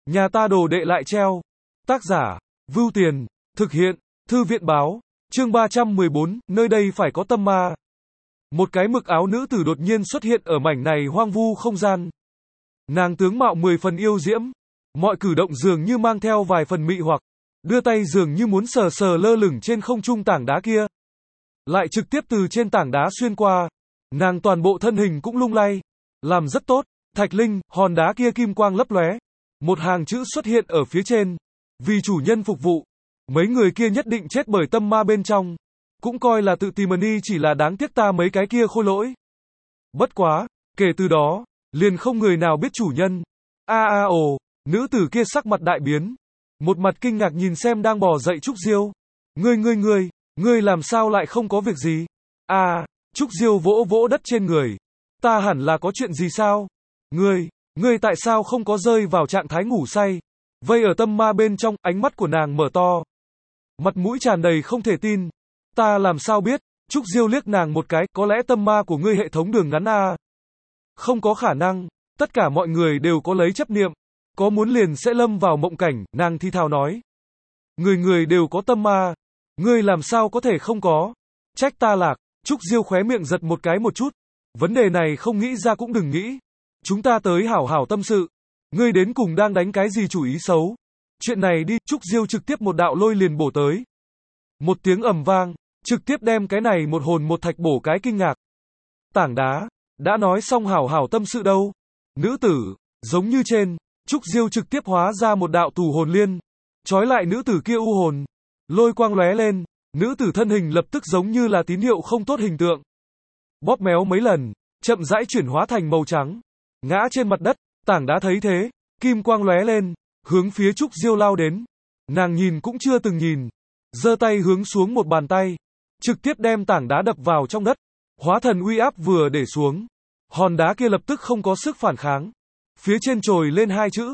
Nhà ta đồ đệ lại treo. Tác giả, Vưu Tiền, thực hiện, Thư viện báo, chương 314, nơi đây phải có tâm ma. Một cái mực áo nữ tử đột nhiên xuất hiện ở mảnh này hoang vu không gian. Nàng tướng mạo 10 phần yêu diễm, mọi cử động dường như mang theo vài phần mị hoặc, đưa tay dường như muốn sờ sờ lơ lửng trên không trung tảng đá kia. Lại trực tiếp từ trên tảng đá xuyên qua, nàng toàn bộ thân hình cũng lung lay, làm rất tốt, thạch linh, hòn đá kia kim quang lấp lóe. Một hàng chữ xuất hiện ở phía trên, vì chủ nhân phục vụ, mấy người kia nhất định chết bởi tâm ma bên trong, cũng coi là tự tìm đi, chỉ là đáng tiếc ta mấy cái kia khôi lỗi. Bất quá, kể từ đó, liền không người nào biết chủ nhân. Ồ, nữ tử kia sắc mặt đại biến, một mặt kinh ngạc nhìn xem đang bò dậy Trúc Diêu. Ngươi làm sao lại không có việc gì? Trúc Diêu vỗ vỗ đất trên người. Ta hẳn là có chuyện gì sao? Ngươi tại sao không có rơi vào trạng thái ngủ say? Vây ở tâm ma bên trong, ánh mắt của nàng mở to. Mặt mũi tràn đầy không thể tin. Ta làm sao biết? Trúc Diêu liếc nàng một cái, có lẽ tâm ma của ngươi hệ thống đường ngắn à? Không có khả năng, tất cả mọi người đều có lấy chấp niệm. Có muốn liền sẽ lâm vào mộng cảnh, nàng thi thào nói. Người đều có tâm ma. Ngươi làm sao có thể không có? Trách ta lạc. Trúc Diêu khóe miệng giật một cái một chút. Vấn đề này không nghĩ ra cũng đừng nghĩ. Chúng ta tới hảo hảo tâm sự. Ngươi đến cùng đang đánh cái gì chủ ý xấu? Chuyện này đi, Trúc Diêu trực tiếp một đạo lôi liền bổ tới. Một tiếng ầm vang, trực tiếp đem cái này một hồn một thạch bổ cái kinh ngạc. Tảng đá, đã nói xong hảo hảo tâm sự đâu. Nữ tử, giống như trên, Trúc Diêu trực tiếp hóa ra một đạo tù hồn liên, trói lại nữ tử kia u hồn. Lôi quang lóe lên, nữ tử thân hình lập tức giống như là tín hiệu không tốt hình tượng. Bóp méo mấy lần, chậm rãi chuyển hóa thành màu trắng. Ngã trên mặt đất, tảng đá thấy thế, kim quang lóe lên, hướng phía Trúc Diêu lao đến. Nàng nhìn cũng chưa từng nhìn, giơ tay hướng xuống một bàn tay, trực tiếp đem tảng đá đập vào trong đất. Hóa thần uy áp vừa để xuống, hòn đá kia lập tức không có sức phản kháng. Phía trên trồi lên hai chữ.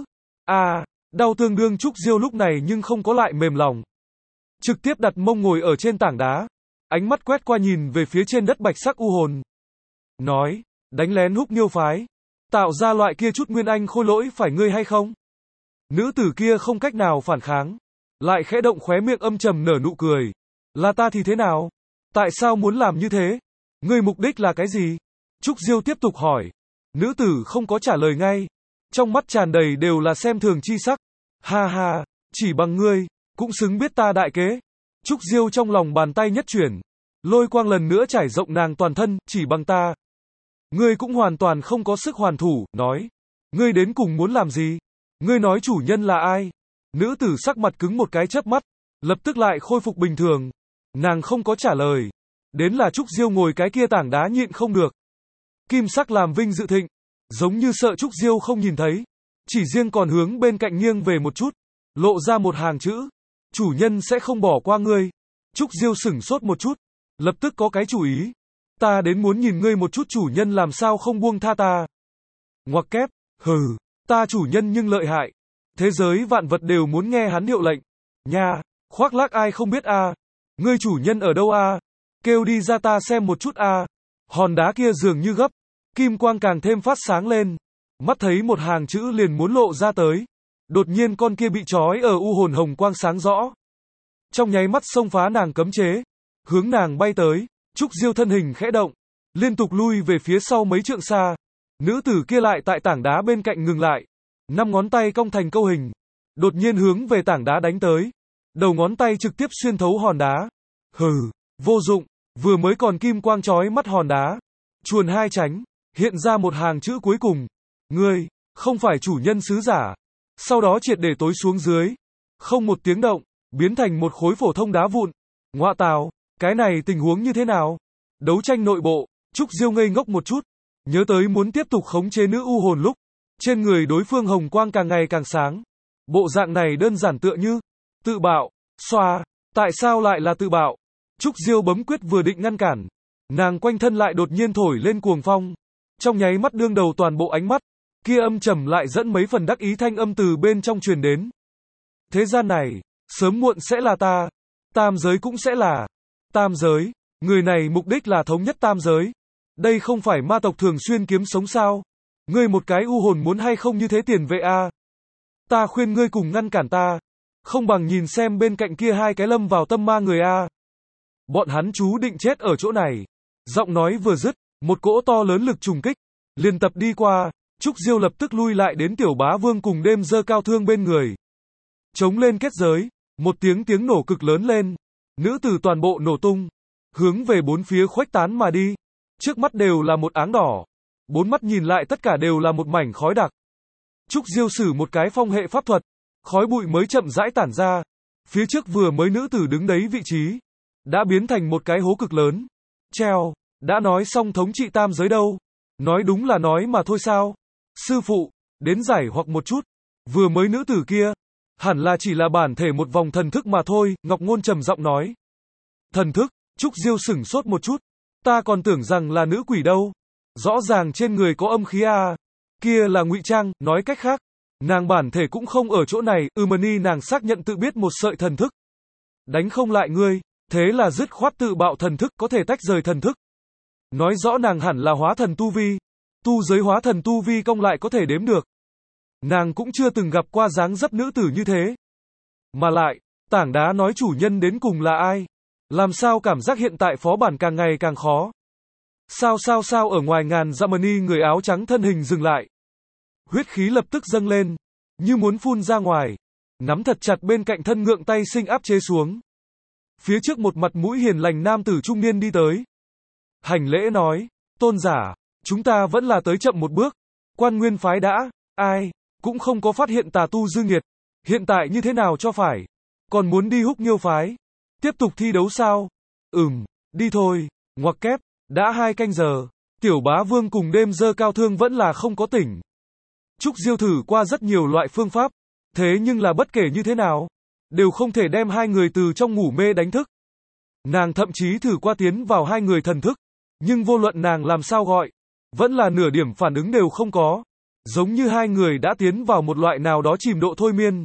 Đau tương đương. Trúc Diêu lúc này nhưng không có lại mềm lòng. Trực tiếp đặt mông ngồi ở trên tảng đá, ánh mắt quét qua nhìn về phía trên đất bạch sắc u hồn. Nói, đánh lén Húc Nghiêu phái, tạo ra loại kia chút nguyên anh khôi lỗi phải ngươi hay không? Nữ tử kia không cách nào phản kháng, lại khẽ động khóe miệng âm trầm nở nụ cười. Là ta thì thế nào? Tại sao muốn làm như thế? Ngươi mục đích là cái gì? Trúc Diêu tiếp tục hỏi. Nữ tử không có trả lời ngay, trong mắt tràn đầy đều là xem thường chi sắc. Ha, chỉ bằng ngươi, cũng xứng biết ta đại kế. Trúc Diêu trong lòng bàn tay nhất chuyển, lôi quang lần nữa trải rộng nàng toàn thân, chỉ bằng ta. Ngươi cũng hoàn toàn không có sức hoàn thủ, nói. Ngươi đến cùng muốn làm gì? Ngươi nói chủ nhân là ai? Nữ tử sắc mặt cứng một cái chớp mắt, lập tức lại khôi phục bình thường. Nàng không có trả lời. Đến là Trúc Diêu ngồi cái kia tảng đá nhịn không được. Kim sắc làm vinh dự thịnh, giống như sợ Trúc Diêu không nhìn thấy. Chỉ riêng còn hướng bên cạnh nghiêng về một chút, lộ ra một hàng chữ. Chủ nhân sẽ không bỏ qua ngươi. Trúc Diêu sửng sốt một chút, lập tức có cái chủ ý. Ta đến muốn nhìn ngươi một chút chủ nhân làm sao không buông tha ta. Ngoặc kép, ta chủ nhân nhưng lợi hại. Thế giới vạn vật đều muốn nghe hắn hiệu lệnh. Nha, khoác lác ai không biết Ngươi chủ nhân ở đâu Kêu đi ra ta xem một chút Hòn đá kia dường như gấp, kim quang càng thêm phát sáng lên. Mắt thấy một hàng chữ liền muốn lộ ra tới. Đột nhiên con kia bị trói ở u hồn hồng quang sáng rõ. Trong nháy mắt xông phá nàng cấm chế, hướng nàng bay tới. Trúc Diêu thân hình khẽ động, liên tục lui về phía sau mấy trượng xa. Nữ tử kia lại tại tảng đá bên cạnh ngừng lại, 5 ngón tay cong thành câu hình, đột nhiên hướng về tảng đá đánh tới. Đầu ngón tay trực tiếp xuyên thấu hòn đá. Vô dụng, vừa mới còn kim quang chói mắt hòn đá. Chuồn hai tránh, hiện ra một hàng chữ cuối cùng. Ngươi, không phải chủ nhân sứ giả. Sau đó triệt để tối xuống dưới, không một tiếng động, biến thành một khối phổ thông đá vụn. Ngoạ tào, cái này tình huống như thế nào? Đấu tranh nội bộ, Trúc Diêu ngây ngốc một chút, nhớ tới muốn tiếp tục khống chế nữ u hồn lúc, trên người đối phương hồng quang càng ngày càng sáng. Bộ dạng này đơn giản tựa như tự bạo. Xoa, tại sao lại là tự bạo? Trúc Diêu bấm quyết vừa định ngăn cản, nàng quanh thân lại đột nhiên thổi lên cuồng phong. Trong nháy mắt đương đầu toàn bộ ánh mắt kia âm trầm lại dẫn mấy phần đắc ý thanh âm từ bên trong truyền đến. Thế gian này, sớm muộn sẽ là ta. Tam giới cũng sẽ là. Tam giới, người này mục đích là thống nhất tam giới. Đây không phải ma tộc thường xuyên kiếm sống sao? Ngươi một cái u hồn muốn hay không như thế tiền vệ Ta khuyên ngươi cùng ngăn cản ta. Không bằng nhìn xem bên cạnh kia hai cái lâm vào tâm ma người a. Bọn hắn chú định chết ở chỗ này. Giọng nói vừa dứt, một cỗ to lớn lực trùng kích liền tập đi qua, Trúc Diêu lập tức lui lại đến Tiểu Bá Vương cùng Đêm Dơ Cao Thương bên người. Chống lên kết giới, một tiếng nổ cực lớn lên, nữ tử toàn bộ nổ tung, hướng về bốn phía khuếch tán mà đi. Trước mắt đều là một áng đỏ, bốn mắt nhìn lại tất cả đều là một mảnh khói đặc. Trúc Diêu sử một cái phong hệ pháp thuật, khói bụi mới chậm rãi tản ra, phía trước vừa mới nữ tử đứng đấy vị trí đã biến thành một cái hố cực lớn. Treo, đã nói xong thống trị tam giới đâu? Nói đúng là nói mà thôi sao? Sư phụ, đến giải hoặc một chút. Vừa mới nữ tử kia, hẳn là chỉ là bản thể một vòng thần thức mà thôi, Ngọc Ngôn trầm giọng nói. Thần thức, Trúc Diêu sửng sốt một chút. Ta còn tưởng rằng là nữ quỷ đâu. Rõ ràng trên người có âm khí a. Kia là ngụy trang, nói cách khác, nàng bản thể cũng không ở chỗ này, Mani nàng xác nhận tự biết một sợi thần thức. Đánh không lại ngươi, thế là dứt khoát tự bạo thần thức có thể tách rời thần thức. Nói rõ nàng hẳn là hóa thần tu vi. Tu giới hóa thần tu vi công lại có thể đếm được. Nàng cũng chưa từng gặp qua dáng dấp nữ tử như thế. Mà lại, tảng đá nói chủ nhân đến cùng là ai? Làm sao cảm giác hiện tại phó bản càng ngày càng khó? Sao ở ngoài ngàn dặm Mani người áo trắng thân hình dừng lại. Huyết khí lập tức dâng lên, như muốn phun ra ngoài. Nắm thật chặt bên cạnh thân ngượng tay sinh áp chế xuống. Phía trước một mặt mũi hiền lành nam tử trung niên đi tới. Hành lễ nói, tôn giả, chúng ta vẫn là tới chậm một bước. Quan Nguyên phái đã, ai, cũng không có phát hiện tà tu dư nghiệt. Hiện tại như thế nào cho phải? Còn muốn đi Húc Nghiêu phái? Tiếp tục thi đấu sao? Đi thôi, ngoặc kép, đã 2 canh giờ. Tiểu Bá Vương cùng Đêm Dơ Cao Thương vẫn là không có tỉnh. Trúc Diêu thử qua rất nhiều loại phương pháp. Thế nhưng là bất kể như thế nào, đều không thể đem hai người từ trong ngủ mê đánh thức. Nàng thậm chí thử qua tiến vào hai người thần thức. Nhưng vô luận nàng làm sao gọi, vẫn là nửa điểm phản ứng đều không có. Giống như hai người đã tiến vào một loại nào đó chìm độ thôi miên.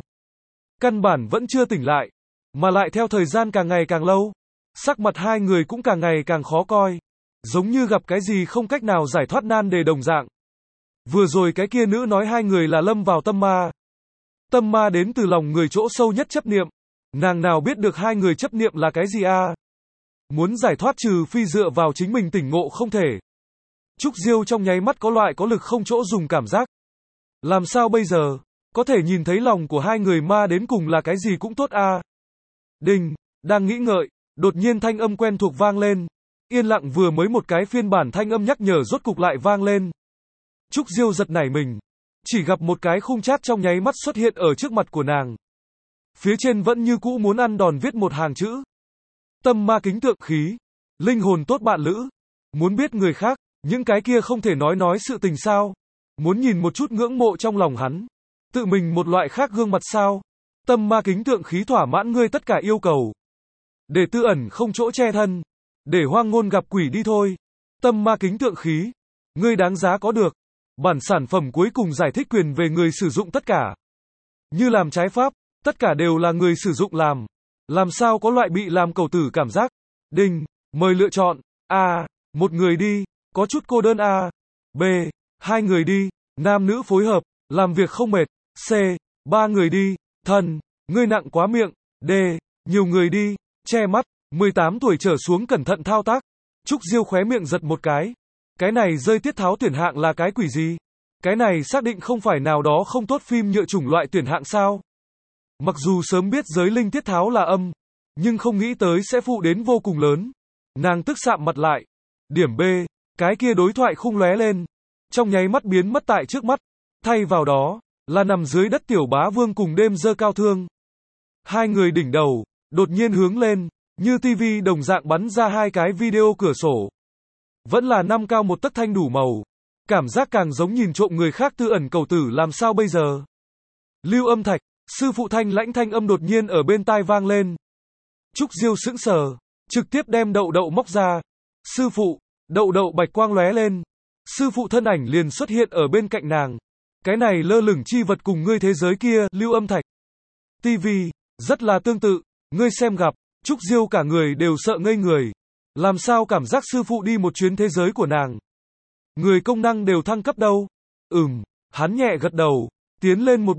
Căn bản vẫn chưa tỉnh lại. Mà lại theo thời gian càng ngày càng lâu, sắc mặt hai người cũng càng ngày càng khó coi. Giống như gặp cái gì không cách nào giải thoát nan đề đồng dạng. Vừa rồi cái kia nữ nói hai người là lâm vào tâm ma. Tâm ma đến từ lòng người chỗ sâu nhất chấp niệm. Nàng nào biết được hai người chấp niệm là cái gì a? Muốn giải thoát trừ phi dựa vào chính mình tỉnh ngộ không thể. Trúc Diêu trong nháy mắt có loại có lực không chỗ dùng cảm giác. Làm sao bây giờ? Có thể nhìn thấy lòng của hai người ma đến cùng là cái gì cũng tốt a. Đinh, đang nghĩ ngợi, đột nhiên thanh âm quen thuộc vang lên. Yên lặng vừa mới một cái phiên bản thanh âm nhắc nhở rốt cục lại vang lên. Trúc Diêu giật nảy mình. Chỉ gặp một cái khung chat trong nháy mắt xuất hiện ở trước mặt của nàng. Phía trên vẫn như cũ muốn ăn đòn viết một hàng chữ. Tâm ma kính tượng khí. Linh hồn tốt bạn lữ. Muốn biết người khác, những cái kia không thể nói sự tình sao. Muốn nhìn một chút ngưỡng mộ trong lòng hắn. Tự mình một loại khác gương mặt sao. Tâm ma kính tượng khí thỏa mãn ngươi tất cả yêu cầu. Để tư ẩn không chỗ che thân. Để hoang ngôn gặp quỷ đi thôi. Tâm ma kính tượng khí. Ngươi đáng giá có được. Bản sản phẩm cuối cùng giải thích quyền về người sử dụng tất cả. Như làm trái pháp, tất cả đều là người sử dụng làm. Làm sao có loại bị làm cầu tử cảm giác. Đinh, mời lựa chọn. A. Một người đi, có chút cô đơn A. B. Hai người đi, nam nữ phối hợp, làm việc không mệt. C. Ba người đi, thân, ngươi nặng quá miệng. D. Nhiều người đi, che mắt, 18 tuổi trở xuống cẩn thận thao tác. Trúc Diêu khóe miệng giật một cái. Cái này rơi tiết tháo tuyển hạng là cái quỷ gì? Cái này xác định không phải nào đó không tốt phim nhựa chủng loại tuyển hạng sao? Mặc dù sớm biết giới linh tiết tháo là âm, nhưng không nghĩ tới sẽ phụ đến vô cùng lớn. Nàng tức sạm mặt lại. Điểm B, cái kia đối thoại khung lóe lên, trong nháy mắt biến mất tại trước mắt. Thay vào đó, là nằm dưới đất Tiểu Bá Vương cùng Đêm Dơ Cao Thương. Hai người đỉnh đầu, đột nhiên hướng lên, như tivi đồng dạng bắn ra hai cái video cửa sổ. Vẫn là 5 cao một tấc thanh đủ màu. Cảm giác càng giống nhìn trộm người khác tư ẩn cầu tử làm sao bây giờ. Lưu Âm Thạch, sư phụ thanh lãnh thanh âm đột nhiên ở bên tai vang lên. Trúc Diêu sững sờ, trực tiếp đem đậu đậu móc ra. Sư phụ, đậu đậu bạch quang lóe lên. Sư phụ thân ảnh liền xuất hiện ở bên cạnh nàng. Cái này lơ lửng chi vật cùng ngươi thế giới kia, Lưu Âm Thạch. TV, rất là tương tự, ngươi xem gặp, Trúc Diêu cả người đều sợ ngây người. Làm sao cảm giác sư phụ đi một chuyến thế giới của nàng. Người công năng đều thăng cấp đâu. Hắn nhẹ gật đầu, tiến lên một bước,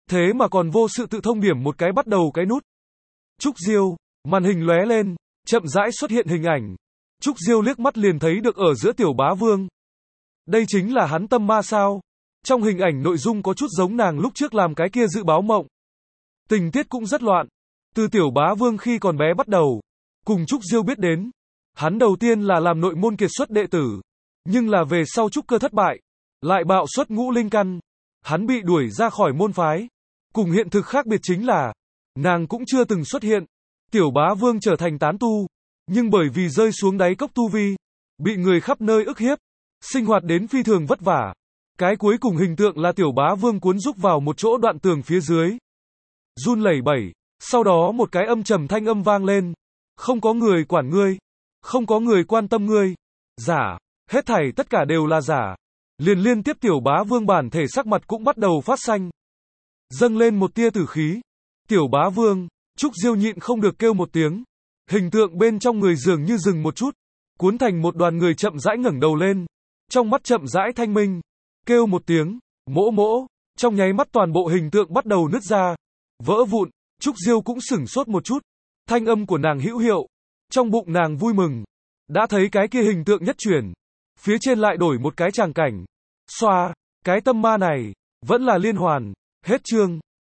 Thế mà còn vô sự tự thông điểm một cái bắt đầu cái nút. Trúc Diêu, màn hình lóe lên, chậm rãi xuất hiện hình ảnh. Trúc Diêu liếc mắt liền thấy được ở giữa Tiểu Bá Vương. Đây chính là hắn tâm ma sao? Trong hình ảnh nội dung có chút giống nàng lúc trước làm cái kia dự báo mộng. Tình tiết cũng rất loạn. Từ Tiểu Bá Vương khi còn bé bắt đầu, cùng Trúc Diêu biết đến. Hắn đầu tiên là làm nội môn kiệt xuất đệ tử. Nhưng là về sau trúc cơ thất bại, lại bạo xuất ngũ linh căn. Hắn bị đuổi ra khỏi môn phái. Cùng hiện thực khác biệt chính là, nàng cũng chưa từng xuất hiện. Tiểu Bá Vương trở thành tán tu. Nhưng bởi vì rơi xuống đáy cốc tu vi, bị người khắp nơi ức hiếp, sinh hoạt đến phi thường vất vả. Cái cuối cùng hình tượng là Tiểu Bá Vương cuốn rúc vào một chỗ đoạn tường phía dưới. Run lẩy bẩy, sau đó một cái âm trầm thanh âm vang lên. Không có người quản ngươi, không có người quan tâm ngươi. Giả, hết thảy tất cả đều là giả. Liên tiếp Tiểu Bá Vương bản thể sắc mặt cũng bắt đầu phát xanh. Dâng lên một tia tử khí. Tiểu Bá Vương, Trúc Diêu nhịn không được kêu một tiếng. Hình tượng bên trong người dường như dừng một chút, cuốn thành một đoàn người chậm rãi ngẩng đầu lên, trong mắt chậm rãi thanh minh, kêu một tiếng, mỗ mỗ, trong nháy mắt toàn bộ hình tượng bắt đầu nứt ra, vỡ vụn. Trúc Diêu cũng sửng sốt một chút, thanh âm của nàng hữu hiệu, trong bụng nàng vui mừng, đã thấy cái kia hình tượng nhất chuyển, phía trên lại đổi một cái tràng cảnh, xoa, cái tâm ma này, vẫn là liên hoàn, hết chương.